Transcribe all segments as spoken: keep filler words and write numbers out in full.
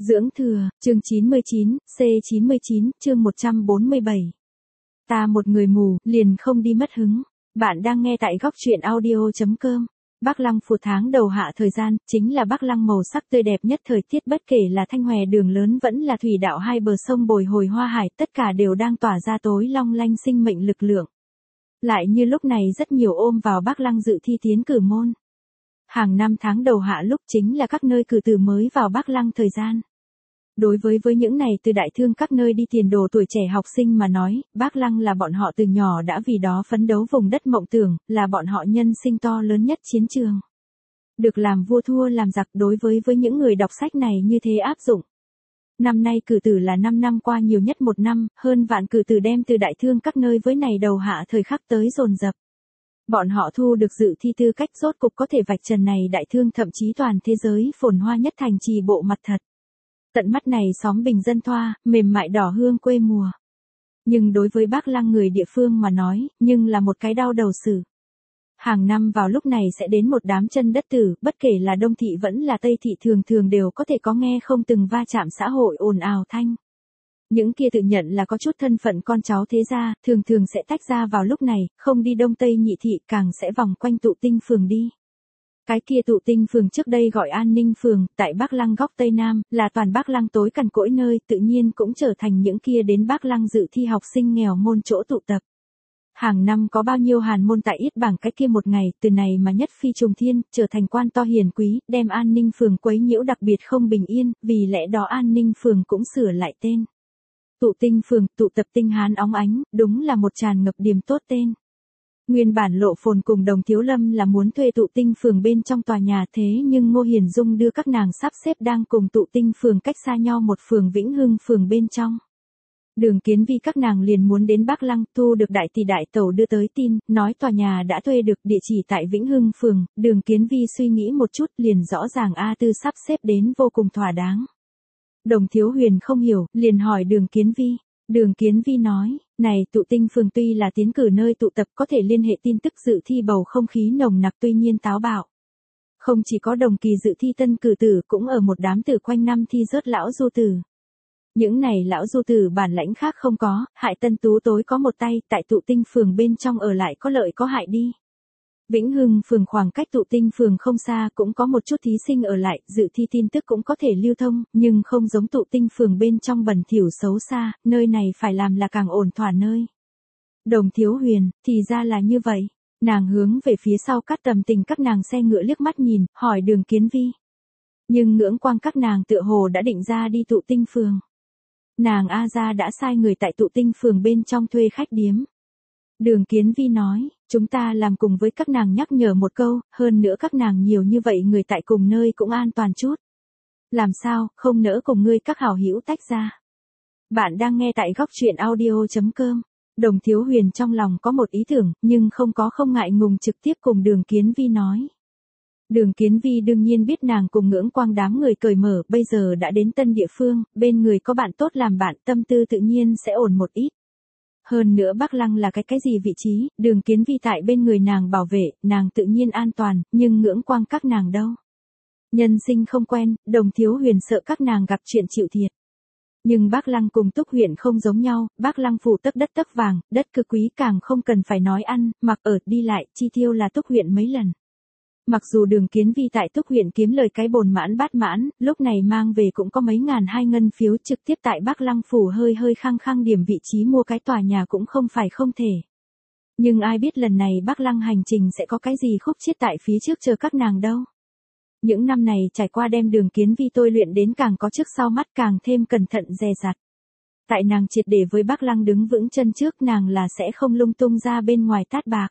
Dưỡng thừa, chương chín mươi chín, C chín mươi chín, chương một trăm bốn mươi bảy. Ta một người mù, liền không đi mất hứng. Bạn đang nghe tại góc truyện audio.com. Bắc Lăng phù tháng đầu hạ thời gian, chính là Bắc Lăng màu sắc tươi đẹp nhất thời tiết, bất kể là Thanh Hòe đường lớn vẫn là thủy đạo hai bờ sông bồi hồi hoa hải, tất cả đều đang tỏa ra tối long lanh sinh mệnh lực lượng. Lại như lúc này rất nhiều ôm vào Bắc Lăng dự thi tiến cử môn. Hàng năm tháng đầu hạ lúc chính là các nơi cử từ mới vào Bắc Lăng thời gian. Đối với với những này từ đại thương các nơi đi tiền đồ tuổi trẻ học sinh mà nói, Bắc Lăng là bọn họ từ nhỏ đã vì đó phấn đấu vùng đất mộng tưởng, là bọn họ nhân sinh to lớn nhất chiến trường. Được làm vua thua làm giặc đối với với những người đọc sách này như thế áp dụng. Năm nay cử tử là năm năm qua nhiều nhất một năm, hơn vạn cử tử đem từ đại thương các nơi với này đầu hạ thời khắc tới dồn dập. Bọn họ thu được dự thi tư cách rốt cục có thể vạch trần này đại thương thậm chí toàn thế giới phồn hoa nhất thành trì bộ mặt thật. Tận mắt này xóm bình dân thoa, mềm mại đỏ hương quê mùa. Nhưng đối với Bắc Lăng người địa phương mà nói, nhưng là một cái đau đầu sự. Hàng năm vào lúc này sẽ đến một đám chân đất tử, bất kể là Đông thị vẫn là Tây thị thường thường đều có thể có nghe không từng va chạm xã hội ồn ào thanh. Những kia tự nhận là có chút thân phận con cháu thế gia, thường thường sẽ tách ra vào lúc này, không đi Đông Tây nhị thị càng sẽ vòng quanh tụ tinh phường đi. Cái kia tụ tinh phường trước đây gọi An Ninh phường, tại Bắc Lăng góc Tây Nam, là toàn Bắc Lăng tối cằn cỗi nơi, tự nhiên cũng trở thành những kia đến Bắc Lăng dự thi học sinh nghèo môn chỗ tụ tập. Hàng năm có bao nhiêu hàn môn tại ít bảng cái kia một ngày, từ này mà nhất phi trùng thiên, trở thành quan to hiền quý, đem An Ninh phường quấy nhiễu đặc biệt không bình yên, vì lẽ đó An Ninh phường cũng sửa lại tên. Tụ tinh phường, tụ tập tinh hán óng ánh, đúng là một tràn ngập điểm tốt tên. Nguyên bản Lộ Phồn cùng Đồng Thiếu Lâm là muốn thuê tụ tinh phường bên trong tòa nhà, thế nhưng Ngô Hiền Dung đưa các nàng sắp xếp đang cùng tụ tinh phường cách xa nhau một phường Vĩnh Hưng phường bên trong. Đường Kiến Vi các nàng liền muốn đến Bắc Lăng, thu được đại tỷ đại tẩu đưa tới tin, nói tòa nhà đã thuê được, địa chỉ tại Vĩnh Hưng phường. Đường Kiến Vi suy nghĩ một chút liền rõ ràng A Tư sắp xếp đến vô cùng thỏa đáng. Đồng Thiếu Huyền không hiểu, liền hỏi Đường Kiến Vi. Đường Kiến Vi nói, này tụ tinh phường tuy là tiến cử nơi tụ tập có thể liên hệ tin tức dự thi bầu không khí nồng nặc tuy nhiên táo bạo. Không chỉ có đồng kỳ dự thi tân cử tử cũng ở một đám tử quanh năm thi rớt lão du tử. Những này lão du tử bản lãnh khác không có, hại tân tú tối có một tay, tại tụ tinh phường bên trong ở lại có lợi có hại đi. Vĩnh Hưng phường khoảng cách tụ tinh phường không xa, cũng có một chút thí sinh ở lại, dự thi tin tức cũng có thể lưu thông, nhưng không giống tụ tinh phường bên trong bẩn thỉu xấu xa, nơi này phải làm là càng ổn thỏa nơi. Đồng Thiếu Huyền, thì ra là như vậy. Nàng hướng về phía sau Cát Tầm Tình các nàng xe ngựa liếc mắt nhìn, hỏi Đường Kiến Vi. Nhưng ngưỡng quang các nàng tựa hồ đã định ra đi tụ tinh phường. Nàng A Gia đã sai người tại tụ tinh phường bên trong thuê khách điếm. Đường Kiến Vi nói, chúng ta làm cùng với các nàng nhắc nhở một câu, hơn nữa các nàng nhiều như vậy người tại cùng nơi cũng an toàn chút. Làm sao, không nỡ cùng ngươi các hảo hữu tách ra. Bạn đang nghe tại góc truyện audio.com. Đồng Thiếu Huyền trong lòng có một ý tưởng, nhưng không có không ngại ngùng trực tiếp cùng Đường Kiến Vi nói. Đường Kiến Vi đương nhiên biết nàng cùng ngưỡng quang đám người cởi mở, bây giờ đã đến tân địa phương, bên người có bạn tốt làm bạn, tâm tư tự nhiên sẽ ổn một ít. Hơn nữa Bắc Lăng là cái cái gì vị trí, Đường Kiến Vi tại bên người nàng bảo vệ, nàng tự nhiên an toàn, nhưng ngưỡng quang các nàng đâu. Nhân sinh không quen, Đồng Thiếu Huyền sợ các nàng gặp chuyện chịu thiệt. Nhưng Bắc Lăng cùng Túc huyện không giống nhau, Bắc Lăng phủ tấc đất tấc vàng, đất cực quý càng không cần phải nói ăn, mặc ở, đi lại, chi tiêu là Túc huyện mấy lần. Mặc dù Đường Kiến Vi tại Túc huyện kiếm lời cái bồn mãn bát mãn, lúc này mang về cũng có mấy ngàn hai ngân phiếu trực tiếp tại Bắc Lăng phủ hơi hơi khăng khăng điểm vị trí mua cái tòa nhà cũng không phải không thể. Nhưng ai biết lần này Bắc Lăng hành trình sẽ có cái gì khúc chiết tại phía trước chờ các nàng đâu. Những năm này trải qua đem Đường Kiến Vi tôi luyện đến càng có trước sau mắt càng thêm cẩn thận dè dặt. Tại nàng triệt để với Bắc Lăng đứng vững chân trước nàng là sẽ không lung tung ra bên ngoài tát bạc.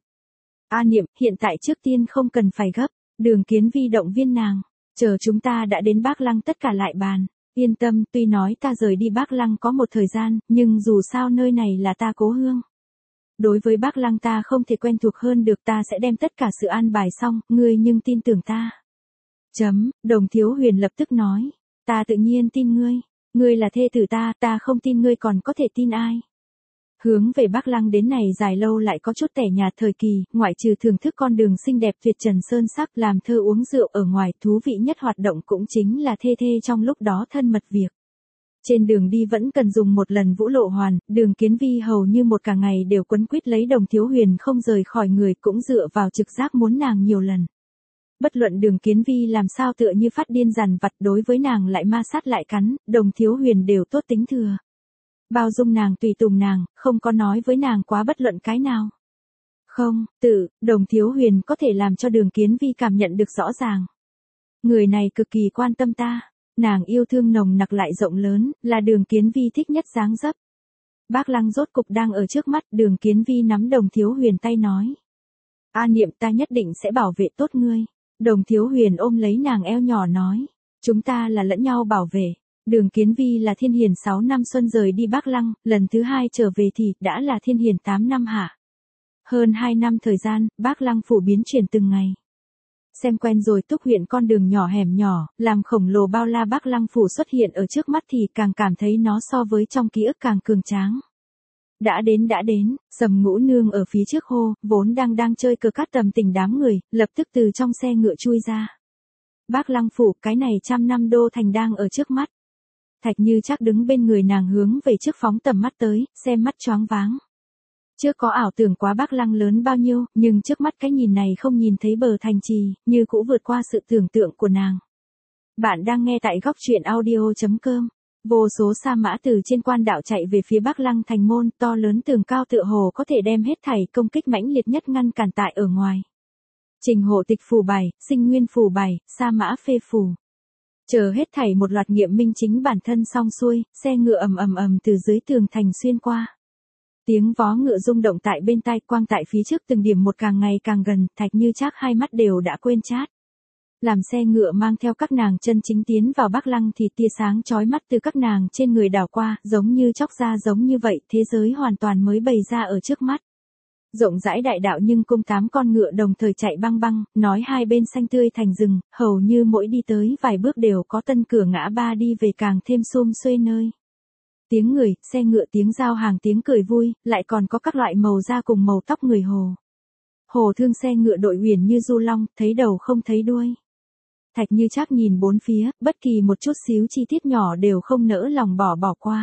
A Niệm, hiện tại trước tiên không cần phải gấp, Đường Kiến Vi động viên nàng, chờ chúng ta đã đến Bắc Lăng tất cả lại bàn, yên tâm, tuy nói ta rời đi Bắc Lăng có một thời gian, nhưng dù sao nơi này là ta cố hương. Đối với Bắc Lăng ta không thể quen thuộc hơn được, ta sẽ đem tất cả sự an bài xong, ngươi nhưng tin tưởng ta. Chấm, Đồng Thiếu Huyền lập tức nói, ta tự nhiên tin ngươi, ngươi là thê tử ta, ta không tin ngươi còn có thể tin ai. Hướng về Bắc Lăng đến này dài lâu lại có chút tẻ nhạt thời kỳ, ngoại trừ thưởng thức con đường xinh đẹp tuyệt trần sơn sắc làm thơ uống rượu ở ngoài, thú vị nhất hoạt động cũng chính là thê thê trong lúc đó thân mật việc. Trên đường đi vẫn cần dùng một lần Vũ Lộ Hoàn, Đường Kiến Vi hầu như một cả ngày đều quấn quýt lấy Đồng Thiếu Huyền không rời khỏi người, cũng dựa vào trực giác muốn nàng nhiều lần. Bất luận Đường Kiến Vi làm sao tựa như phát điên dằn vặt, đối với nàng lại ma sát lại cắn, Đồng Thiếu Huyền đều tốt tính thừa. Bao dung nàng, tùy tùng nàng, không có nói với nàng quá bất luận cái nào. Không, tự, Đồng Thiếu Huyền có thể làm cho Đường Kiến Vi cảm nhận được rõ ràng. Người này cực kỳ quan tâm ta, nàng yêu thương nồng nặc lại rộng lớn, là Đường Kiến Vi thích nhất dáng dấp. Bác Lăng rốt cục đang ở trước mắt, Đường Kiến Vi nắm Đồng Thiếu Huyền tay nói. A Niệm, ta nhất định sẽ bảo vệ tốt ngươi. Đồng Thiếu Huyền ôm lấy nàng eo nhỏ nói. Chúng ta là lẫn nhau bảo vệ. Đường Kiến Vi là Thiên Hiền sáu năm xuân rời đi Bác Lăng, lần thứ hai trở về thì đã là Thiên Hiền tám năm hạ. Hơn hai năm thời gian, Bác Lăng phủ biến chuyển từng ngày. Xem quen rồi Túc huyện con đường nhỏ hẻm nhỏ, làm khổng lồ bao la Bác Lăng phủ xuất hiện ở trước mắt thì càng cảm thấy nó so với trong ký ức càng cường tráng. Đã đến đã đến, Sầm Ngũ Nương ở phía trước hô, vốn đang đang chơi cờ cát tầm tình đám người, lập tức từ trong xe ngựa chui ra. Bác Lăng phủ, cái này trăm năm đô thành đang ở trước mắt. Thạch Như Trác đứng bên người nàng hướng về trước phóng tầm mắt tới, xem mắt choáng váng. Trước có ảo tưởng quá Bác Lăng lớn bao nhiêu, nhưng trước mắt cái nhìn này không nhìn thấy bờ thành trì, như cũ vượt qua sự tưởng tượng của nàng. Bạn đang nghe tại góc truyện audio chấm com. Vô số sa mã từ trên quan đạo chạy về phía Bác Lăng thành môn, to lớn tường cao tựa hồ có thể đem hết thảy công kích mãnh liệt nhất ngăn cản tại ở ngoài. Trình Hộ Tịch phù bày, Sinh Nguyên phù bày, sa mã phê phù. Chờ hết thảy một loạt nghiệm minh chính bản thân xong xuôi, xe ngựa ầm ầm ầm từ dưới tường thành xuyên qua. Tiếng vó ngựa rung động tại bên tai, quang tại phía trước từng điểm một càng ngày càng gần, Thạch Như Trác hai mắt đều đã quên chát. Làm xe ngựa mang theo các nàng chân chính tiến vào Bác Lăng thì tia sáng chói mắt từ các nàng trên người đảo qua, giống như chóc ra giống như vậy, thế giới hoàn toàn mới bày ra ở trước mắt. Rộng rãi đại đạo nhưng cung tám con ngựa đồng thời chạy băng băng, nói hai bên xanh tươi thành rừng, hầu như mỗi đi tới vài bước đều có tân cửa ngã ba đi về càng thêm sum xuê nơi. Tiếng người, xe ngựa, tiếng giao hàng, tiếng cười vui, lại còn có các loại màu da cùng màu tóc người hồ. Hồ Thương xe ngựa đội uyển như du long, thấy đầu không thấy đuôi. Thạch Như Trác nhìn bốn phía, bất kỳ một chút xíu chi tiết nhỏ đều không nỡ lòng bỏ bỏ qua.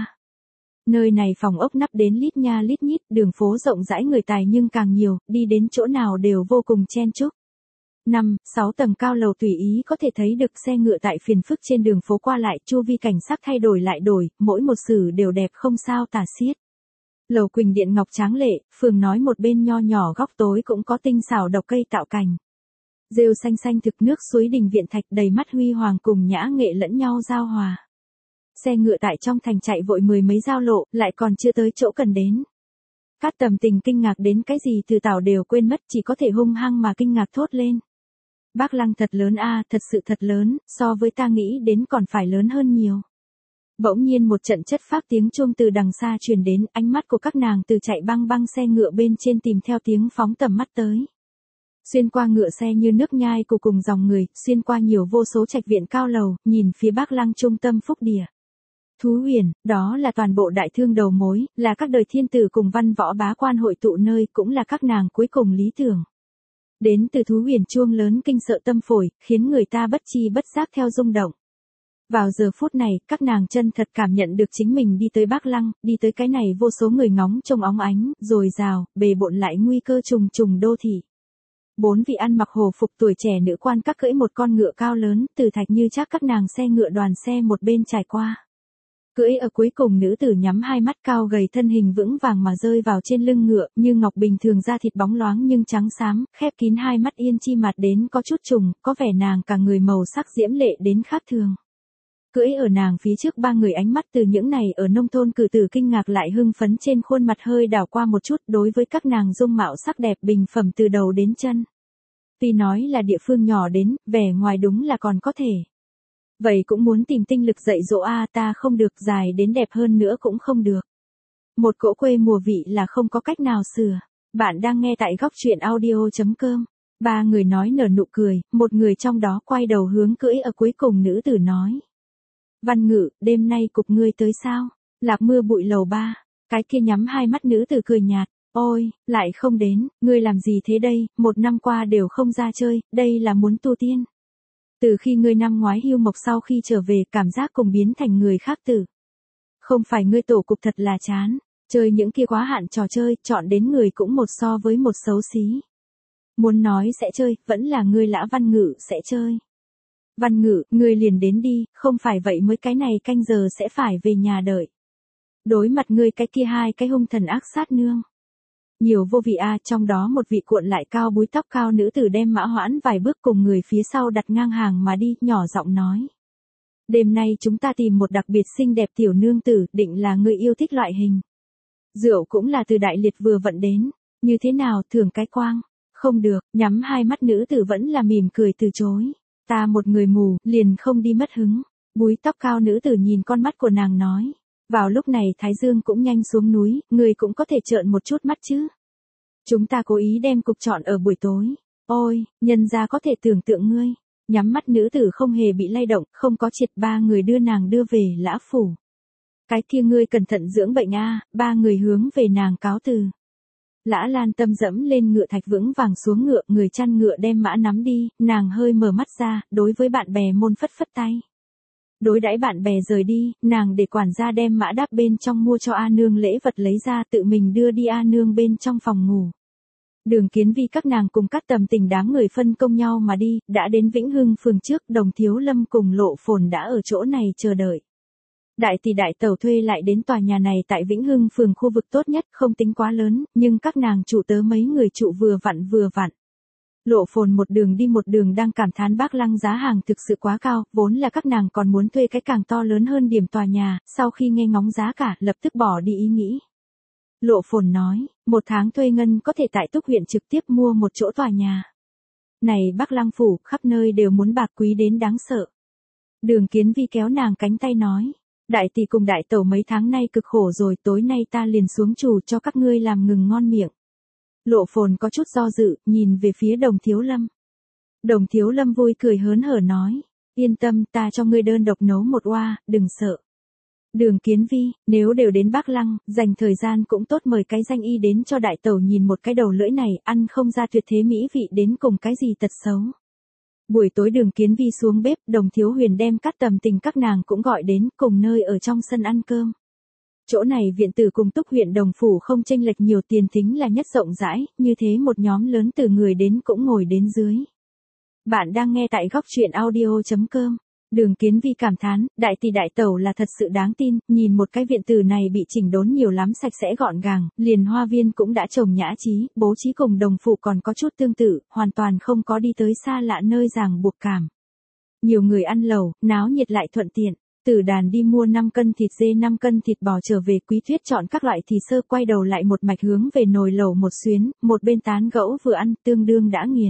Nơi này phòng ốc nắp đến lít nha lít nhít, đường phố rộng rãi người tài nhưng càng nhiều, đi đến chỗ nào đều vô cùng chen chúc. Năm, sáu tầng cao lầu tùy ý có thể thấy được xe ngựa tại phiền phức trên đường phố qua lại, chu vi cảnh sắc thay đổi lại đổi, mỗi một sử đều đẹp không sao tả xiết. Lầu Quỳnh Điện ngọc tráng lệ, phường nói một bên nho nhỏ góc tối cũng có tinh xảo độc cây tạo cảnh. Rêu xanh xanh thực nước suối đình viện thạch đầy mắt huy hoàng cùng nhã nghệ lẫn nhau giao hòa. Xe ngựa tại trong thành chạy vội mười mấy giao lộ, lại còn chưa tới chỗ cần đến. Cát Tầm Tình kinh ngạc đến cái gì từ tảo đều quên mất, chỉ có thể hung hăng mà kinh ngạc thốt lên. Bác Lăng thật lớn a, thật sự thật lớn, so với ta nghĩ đến còn phải lớn hơn nhiều. Bỗng nhiên một trận chất phác tiếng chuông từ đằng xa truyền đến, ánh mắt của các nàng từ chạy băng băng xe ngựa bên trên tìm theo tiếng phóng tầm mắt tới. Xuyên qua ngựa xe như nước nhai của cùng dòng người, xuyên qua nhiều vô số trạch viện cao lầu, nhìn phía Bác Lăng trung tâm phúc địa. Thú Huyền, đó là toàn bộ đại thương đầu mối, là các đời thiên tử cùng văn võ bá quan hội tụ nơi, cũng là các nàng cuối cùng lý tưởng. Đến từ Thú Huyền chuông lớn kinh sợ tâm phổi, khiến người ta bất chi bất giác theo rung động. Vào giờ phút này, các nàng chân thật cảm nhận được chính mình đi tới Bác Lăng, đi tới cái này vô số người ngóng trông óng ánh, rồi rào, bề bộn lại nguy cơ trùng trùng đô thị. Bốn vị ăn mặc hồ phục tuổi trẻ nữ quan các cưỡi một con ngựa cao lớn, từ Thạch Như Trác các nàng xe ngựa đoàn xe một bên trải qua. Cưỡi ở cuối cùng nữ tử nhắm hai mắt cao gầy thân hình vững vàng mà rơi vào trên lưng ngựa, như ngọc bình thường da thịt bóng loáng nhưng trắng xám, khép kín hai mắt yên chi mặt đến có chút trùng, có vẻ nàng cả người màu sắc diễm lệ đến khác thường. Cưỡi ở nàng phía trước ba người ánh mắt từ những này ở nông thôn cử tử kinh ngạc lại hưng phấn trên khuôn mặt hơi đảo qua một chút, đối với các nàng dung mạo sắc đẹp bình phẩm từ đầu đến chân. Tuy nói là địa phương nhỏ đến, vẻ ngoài đúng là còn có thể. Vậy cũng muốn tìm tinh lực dạy dỗ a, ta không được, dài đến đẹp hơn nữa cũng không được. Một cỗ quê mùa vị là không có cách nào sửa. Bạn đang nghe tại góc truyện audio chấm com. Ba người nói nở nụ cười, một người trong đó quay đầu hướng cưỡi ở cuối cùng nữ tử nói. Văn Ngự, đêm nay cục ngươi tới sao? Lạc Mưa bụi lầu ba. Cái kia nhắm hai mắt nữ tử cười nhạt, ôi, lại không đến, ngươi làm gì thế đây, một năm qua đều không ra chơi, đây là muốn tu tiên. Từ khi ngươi năm ngoái hưu mộc sau khi trở về, cảm giác cùng biến thành người khác tử. Không phải ngươi tổ cục thật là chán, chơi những kia quá hạn trò chơi, chọn đến người cũng một so với một xấu xí. Muốn nói sẽ chơi, vẫn là ngươi Lã Văn Ngự sẽ chơi. Văn Ngự, ngươi liền đến đi, không phải vậy mới cái này canh giờ sẽ phải về nhà đợi. Đối mặt ngươi cái kia hai cái hung thần ác sát nương. Nhiều vô vị a, trong đó một vị cuộn lại cao búi tóc cao nữ tử đem Mã Hoãn vài bước cùng người phía sau đặt ngang hàng mà đi, nhỏ giọng nói. Đêm nay chúng ta tìm một đặc biệt xinh đẹp tiểu nương tử, định là người yêu thích loại hình. Rượu cũng là từ Đại Liệt vừa vận đến, như thế nào, thưởng cái quang. Không được, nhắm hai mắt nữ tử vẫn là mỉm cười từ chối. Ta một người mù, liền không đi mất hứng. Búi tóc cao nữ tử nhìn con mắt của nàng nói. Vào lúc này Thái Dương cũng nhanh xuống núi, người cũng có thể trợn một chút mắt chứ. Chúng ta cố ý đem cục chọn ở buổi tối. Ôi, nhân gia có thể tưởng tượng ngươi. Nhắm mắt nữ tử không hề bị lay động, không có triệt, ba người đưa nàng đưa về Lã Phủ. Cái kia ngươi cẩn thận dưỡng bệnh a, ba người hướng về nàng cáo từ. Lã Lan Tâm dẫm lên ngựa thạch vững vàng xuống ngựa, người chăn ngựa đem mã nắm đi, nàng hơi mở mắt ra, đối với bạn bè môn phất phất tay. Đối đãi bạn bè rời đi, nàng để quản gia đem mã đáp bên trong mua cho A Nương lễ vật lấy ra, tự mình đưa đi A Nương bên trong phòng ngủ. Đường Kiến Vi các nàng cùng các tầm tình đám người phân công nhau mà đi, đã đến Vĩnh Hưng phường trước, Đồng Thiếu Lâm cùng Lộ Phồn đã ở chỗ này chờ đợi. Đại tỷ đại tẩu thuê lại đến tòa nhà này tại Vĩnh Hưng phường, khu vực tốt nhất, không tính quá lớn, nhưng các nàng trụ tớ mấy người trụ vừa vặn vừa vặn. Lộ Phồn một đường đi một đường đang cảm thán Bác Lăng giá hàng thực sự quá cao, vốn là các nàng còn muốn thuê cái càng to lớn hơn điểm tòa nhà, sau khi nghe ngóng giá cả, lập tức bỏ đi ý nghĩ. Lộ Phồn nói, một tháng thuê ngân có thể tại Túc huyện trực tiếp mua một chỗ tòa nhà. Này Bác Lăng phủ, khắp nơi đều muốn bạc quý đến đáng sợ. Đường Kiến Vi kéo nàng cánh tay nói, đại tỷ cùng đại tẩu mấy tháng nay cực khổ rồi, tối nay ta liền xuống trù cho các ngươi làm ngừng ngon miệng. Lộ Phồn có chút do dự, nhìn về phía Đồng Thiếu Lâm. Đồng Thiếu Lâm vui cười hớn hở nói, yên tâm, ta cho ngươi đơn độc nấu một oa, đừng sợ. Đường Kiến Vi, nếu đều đến Bác Lăng, dành thời gian cũng tốt, mời cái danh y đến cho đại tẩu nhìn một cái đầu lưỡi này, ăn không ra tuyệt thế mỹ vị đến cùng cái gì tật xấu. Buổi tối Đường Kiến Vi xuống bếp, Đồng Thiếu Huyền đem các tầm tình các nàng cũng gọi đến, cùng nơi ở trong sân ăn cơm. Chỗ này viện tử cùng Túc huyện Đồng Phủ không chênh lệch nhiều, tiền thính là nhất rộng rãi, như thế một nhóm lớn từ người đến cũng ngồi đến dưới. Bạn đang nghe tại góc truyện audio chấm com. Đường Kiến Vi cảm thán, đại tỷ đại tẩu là thật sự đáng tin, nhìn một cái viện tử này bị chỉnh đốn nhiều lắm, sạch sẽ gọn gàng, liền hoa viên cũng đã trồng nhã trí, bố trí cùng Đồng Phủ còn có chút tương tự, hoàn toàn không có đi tới xa lạ nơi ràng buộc cảm. Nhiều người ăn lẩu, náo nhiệt lại thuận tiện. Tử Đàn đi mua năm cân thịt dê, năm cân thịt bò trở về, Quý Thuyết chọn các loại thịt sơ, quay đầu lại một mạch hướng về nồi lẩu một xuyến, một bên tán gẫu vừa ăn, tương đương đã nghiền.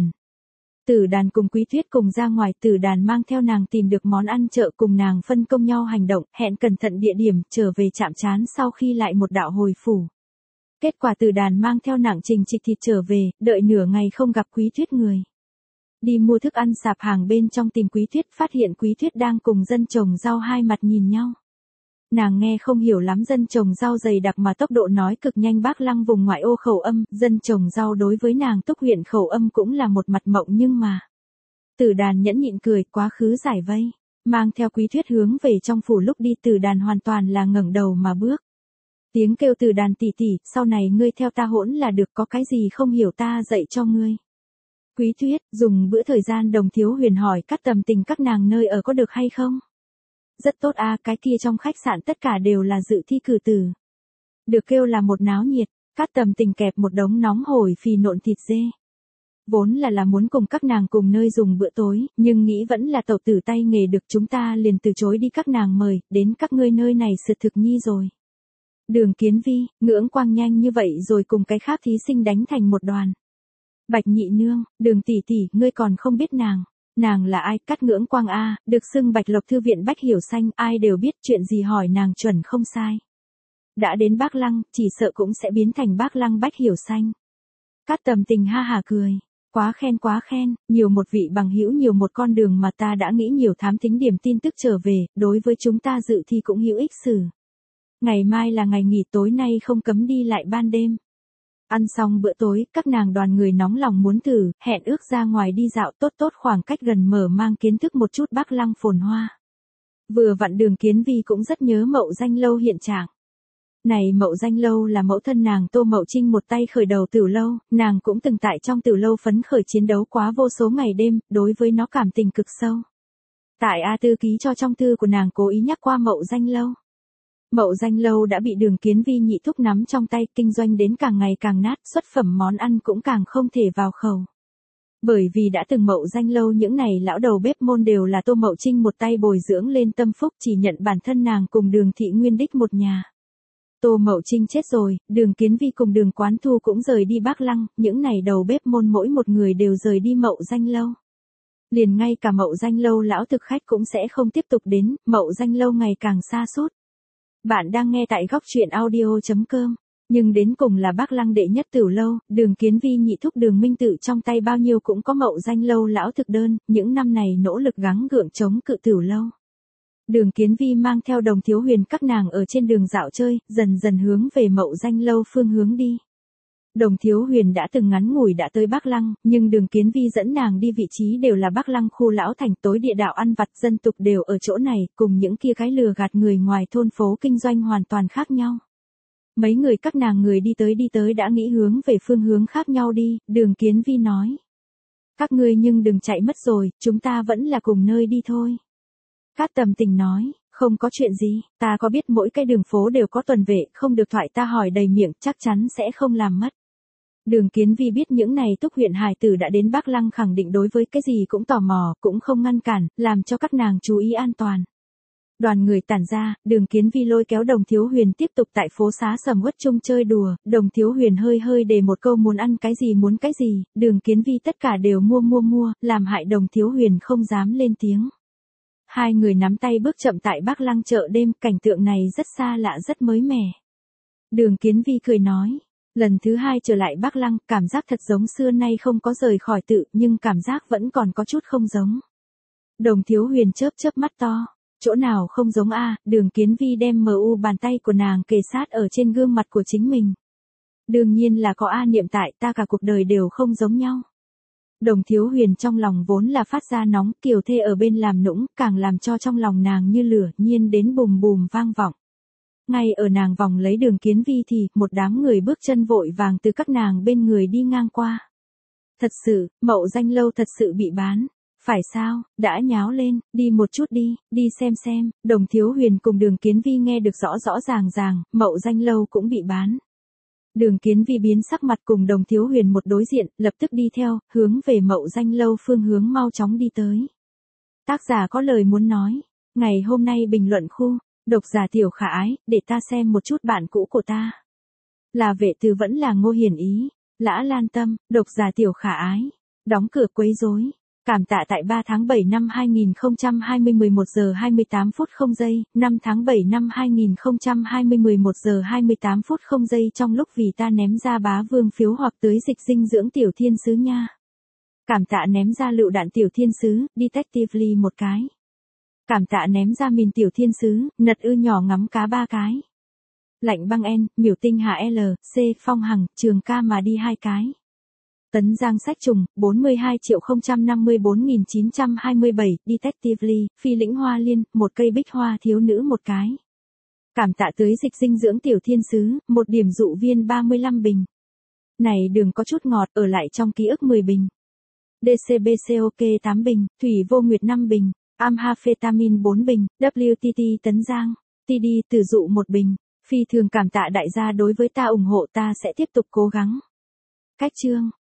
Tử Đàn cùng Quý Thuyết cùng ra ngoài, Tử Đàn mang theo nàng tìm được món ăn chợ, cùng nàng phân công nhau hành động, hẹn cẩn thận địa điểm, trở về chạm trán sau khi lại một đạo hồi phủ. Kết quả Tử Đàn mang theo nàng trình trịch thịt trở về, đợi nửa ngày không gặp Quý Thuyết người. Đi mua thức ăn sạp hàng bên trong tìm Quý Thuyết, phát hiện Quý Thuyết đang cùng dân trồng rau hai mặt nhìn nhau. Nàng nghe không hiểu lắm dân trồng rau dày đặc mà tốc độ nói cực nhanh, Bác Lăng vùng ngoại ô khẩu âm, dân trồng rau đối với nàng Túc huyện khẩu âm cũng là một mặt mộng, nhưng mà. Tử Đàn nhẫn nhịn cười, quá khứ giải vây, mang theo Quý Thuyết hướng về trong phủ, lúc đi Tử Đàn hoàn toàn là ngẩng đầu mà bước. Tiếng kêu Tử Đàn tỷ tỷ, sau này ngươi theo ta hỗn là được, có cái gì không hiểu ta dạy cho ngươi. Quý Thuyết, dùng bữa thời gian Đồng Thiếu Huyền hỏi các tầm tình các nàng nơi ở có được hay không? Rất tốt a, à, cái kia trong khách sạn tất cả đều là dự thi cử tử. Được kêu là một náo nhiệt, các tầm tình kẹp một đống nóng hổi phì nộn thịt dê. Vốn là là muốn cùng các nàng cùng nơi dùng bữa tối, nhưng nghĩ vẫn là tẩu tử tay nghề được, chúng ta liền từ chối đi các nàng mời, đến các ngươi nơi này sượt thực nhi rồi. Đường Kiến Vi, ngưỡng quang nhanh như vậy rồi cùng cái khác thí sinh đánh thành một đoàn. Bạch nhị nương, Đường tỷ tỷ, ngươi còn không biết nàng. Nàng là ai? Cát Ngưỡng Quang a, được xưng Bạch Lộc thư viện Bách Hiểu Xanh, ai đều biết, chuyện gì hỏi nàng chuẩn không sai. Đã đến Bác Lăng, chỉ sợ cũng sẽ biến thành Bác Lăng Bách Hiểu Xanh. Cát tầm tình ha hà cười, quá khen quá khen, nhiều một vị bằng hữu nhiều một con đường mà ta đã nghĩ nhiều, thám thính điểm tin tức trở về, đối với chúng ta dự thi cũng hữu ích sử. Ngày mai là ngày nghỉ, tối nay không cấm đi lại ban đêm. Ăn xong bữa tối, các nàng đoàn người nóng lòng muốn thử, hẹn ước ra ngoài đi dạo tốt tốt khoảng cách gần mở mang kiến thức một chút Bắc Lăng phồn hoa. Vừa vặn Đường Kiến Vi cũng rất nhớ Mậu Danh Lâu hiện trạng. Này Mậu Danh Lâu là mẫu thân nàng Tô Mậu Trinh một tay khởi đầu Tửu Lâu, nàng cũng từng tại trong Tửu Lâu phấn khởi chiến đấu quá vô số ngày đêm, đối với nó cảm tình cực sâu. Tại A Tư ký cho trong thư của nàng cố ý nhắc qua Mậu Danh Lâu. Mậu Danh Lâu đã bị Đường Kiến Vi nhị thúc nắm trong tay, kinh doanh đến càng ngày càng nát, xuất phẩm món ăn cũng càng không thể vào khẩu. Bởi vì đã từng Mậu Danh Lâu những này lão đầu bếp môn đều là Tô Mậu Trinh một tay bồi dưỡng lên tâm phúc, chỉ nhận bản thân nàng cùng Đường Thị Nguyên đích một nhà. Tô Mậu Trinh chết rồi, Đường Kiến Vi cùng Đường Quán Thu cũng rời đi Bắc Lăng, những này đầu bếp môn mỗi một người đều rời đi Mậu Danh Lâu. Liền ngay cả Mậu Danh Lâu lão thực khách cũng sẽ không tiếp tục đến, Mậu Danh Lâu ngày càng xa sút. Bạn đang nghe tại góc truyện audio chấm com. Nhưng đến cùng là Bắc Lăng đệ nhất Tửu Lâu, Đường Kiến Vi nhị thúc Đường Minh Tự trong tay bao nhiêu cũng có Mậu Danh Lâu lão thực đơn, những năm này nỗ lực gắng gượng chống cự Tửu Lâu. Đường Kiến Vi mang theo Đồng Thiếu Huyền các nàng ở trên đường dạo chơi, dần dần hướng về Mậu Danh Lâu phương hướng đi. Đồng Thiếu Huyền đã từng ngắn ngủi đã tới Bắc Lăng, nhưng Đường Kiến Vi dẫn nàng đi vị trí đều là Bắc Lăng khu lão thành, tối địa đạo ăn vặt dân tục đều ở chỗ này, cùng những kia cái lừa gạt người ngoài thôn phố kinh doanh hoàn toàn khác nhau. Mấy người các nàng người đi tới đi tới đã nghĩ hướng về phương hướng khác nhau đi, Đường Kiến Vi nói. Các ngươi nhưng đừng chạy mất rồi, chúng ta vẫn là cùng nơi đi thôi. Cát Tầm Tình nói, không có chuyện gì, ta có biết mỗi cái đường phố đều có tuần vệ, không được thoại ta hỏi đầy miệng, chắc chắn sẽ không làm mất. Đường Kiến Vi biết những này túc huyện hài tử đã đến Bắc Lăng khẳng định đối với cái gì cũng tò mò, cũng không ngăn cản, làm cho các nàng chú ý an toàn. Đoàn người tản ra, Đường Kiến Vi lôi kéo Đồng Thiếu Huyền tiếp tục tại phố xá sầm uất chung chơi đùa, Đồng Thiếu Huyền hơi hơi để một câu muốn ăn cái gì muốn cái gì, Đường Kiến Vi tất cả đều mua mua mua, làm hại Đồng Thiếu Huyền không dám lên tiếng. Hai người nắm tay bước chậm tại Bắc Lăng chợ đêm, cảnh tượng này rất xa lạ rất mới mẻ. Đường Kiến Vi cười nói, lần thứ hai trở lại Bắc Lăng, cảm giác thật giống xưa nay không có rời khỏi tự, nhưng cảm giác vẫn còn có chút không giống. Đồng Thiếu Huyền chớp chớp mắt to, chỗ nào không giống a? Đường Kiến Vi đem mờ u bàn tay của nàng kề sát ở trên gương mặt của chính mình. Đương nhiên là có a niệm tại, ta cả cuộc đời đều không giống nhau. Đồng Thiếu Huyền trong lòng vốn là phát ra nóng, Kiều Thê ở bên làm nũng, càng làm cho trong lòng nàng như lửa, nhiên đến bùm bùm vang vọng. Ngay ở nàng vòng lấy Đường Kiến Vi thì, một đám người bước chân vội vàng từ các nàng bên người đi ngang qua. Thật sự, Mậu Danh Lâu thật sự bị bán. Phải sao, đã nháo lên, đi một chút đi, đi xem xem. Đồng Thiếu Huyền cùng Đường Kiến Vi nghe được rõ rõ ràng ràng, Mậu Danh Lâu cũng bị bán. Đường Kiến Vi biến sắc mặt cùng Đồng Thiếu Huyền một đối diện, lập tức đi theo, hướng về Mậu Danh Lâu phương hướng mau chóng đi tới. Tác giả có lời muốn nói. Ngày hôm nay bình luận khu, độc giả Tiểu Khả Ái, để ta xem một chút bạn cũ của ta. Là vệ từ vẫn là Ngô Hiển Ý, Lã Lan Tâm, độc giả Tiểu Khả Ái. Đóng cửa quấy rối. Cảm tạ tại ba tháng bảy năm hai nghìn không trăm hai mươi mười một giờ hai mươi tám phút không giây, năm tháng bảy năm hai nghìn không trăm hai mươi mười một giờ hai mươi tám phút không giây trong lúc vì ta ném ra bá vương phiếu hoặc tới dịch dinh dưỡng tiểu thiên sứ nha. Cảm tạ ném ra lựu đạn tiểu thiên sứ, Detectively một cái. Cảm tạ ném ra mìn tiểu thiên sứ, nật ư nhỏ ngắm cá ba cái. Lạnh băng N, miểu tinh hạ L, C, phong hằng, trường ca mà đi hai cái. Tấn Giang Sách Trùng, bốn mươi hai triệu không trăm năm mươi bốn nghìn chín trăm hai mươi bảy, Detectively, Phi Lĩnh Hoa Liên, một cây bích hoa thiếu nữ một cái. Cảm tạ tới dịch dinh dưỡng tiểu thiên sứ, một điểm dụ viên ba mươi lăm bình. Này đường có chút ngọt, ở lại trong ký ức mười bình. đê xê bê xê ô ca tám bình, Thủy Vô Nguyệt năm bình, Amphetamine bốn bình, vê kép tê tê Tấn Giang, tê đê Tử Dụ một bình. Phi thường cảm tạ đại gia đối với ta ủng hộ, ta sẽ tiếp tục cố gắng. Cách chương